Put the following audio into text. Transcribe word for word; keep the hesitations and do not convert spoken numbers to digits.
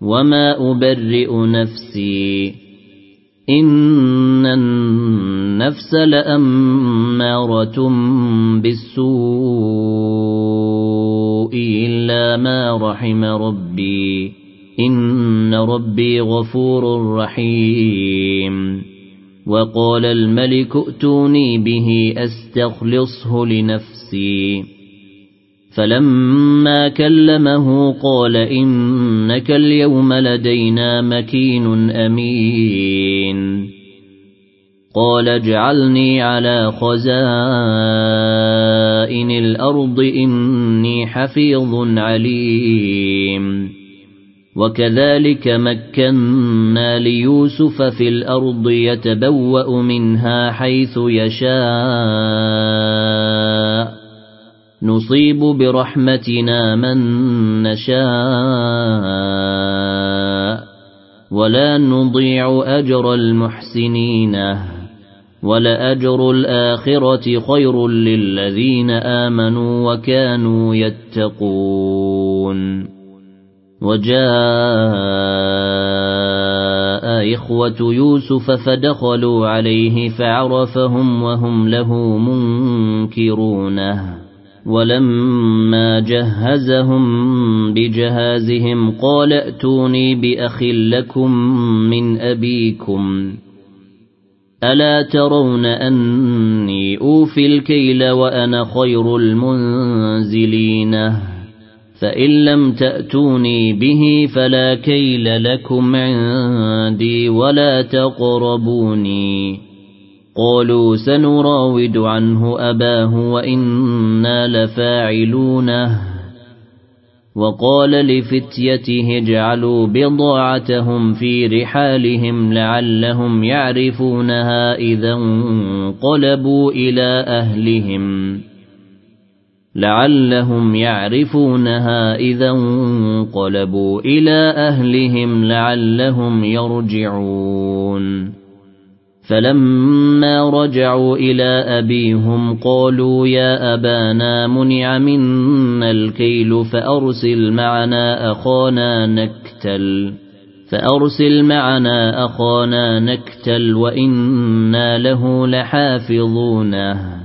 وما أبرئ نفسي إن النفس لأمارة بالسوء إلا ما رحم ربي إن ربي غفور رحيم. وقال الملك ائتوني به أستخلصه لنفسي فلما كلمه قال إنك اليوم لدينا مكين أمين. قال اجعلني على خزائن الأرض إني حفيظ عليم. وكذلك مكنا ليوسف في الأرض يتبوأ منها حيث يشاء نصيب برحمتنا من نشاء ولا نضيع أجر المحسنين ولأجر الآخرة خير للذين آمنوا وكانوا يتقون. وجاء إخوة يوسف فدخلوا عليه فعرفهم وهم له منكرونه. ولما جهزهم بجهازهم قال ائتوني بأخ لكم من أبيكم ألا ترون أني أوفي الكيل وأنا خير المنزلين فإن لم تأتوني به فلا كيل لكم عندي ولا تقربوني. قالوا سنراود عنه أباه وإنا لفاعلونه. وقال لفتيته اجعلوا بضاعتهم في رحالهم لعلهم يعرفونها إذا انقلبوا إلى أهلهم لعلهم يعرفونها إذا انقلبوا إلى أهلهم لعلهم يرجعون. فلما رجعوا إلى أبيهم قالوا يا أبانا منع منا الكيل فأرسل معنا أخانا نكتل فأرسل معنا أخانا نكتل وإنا له لحافظونه.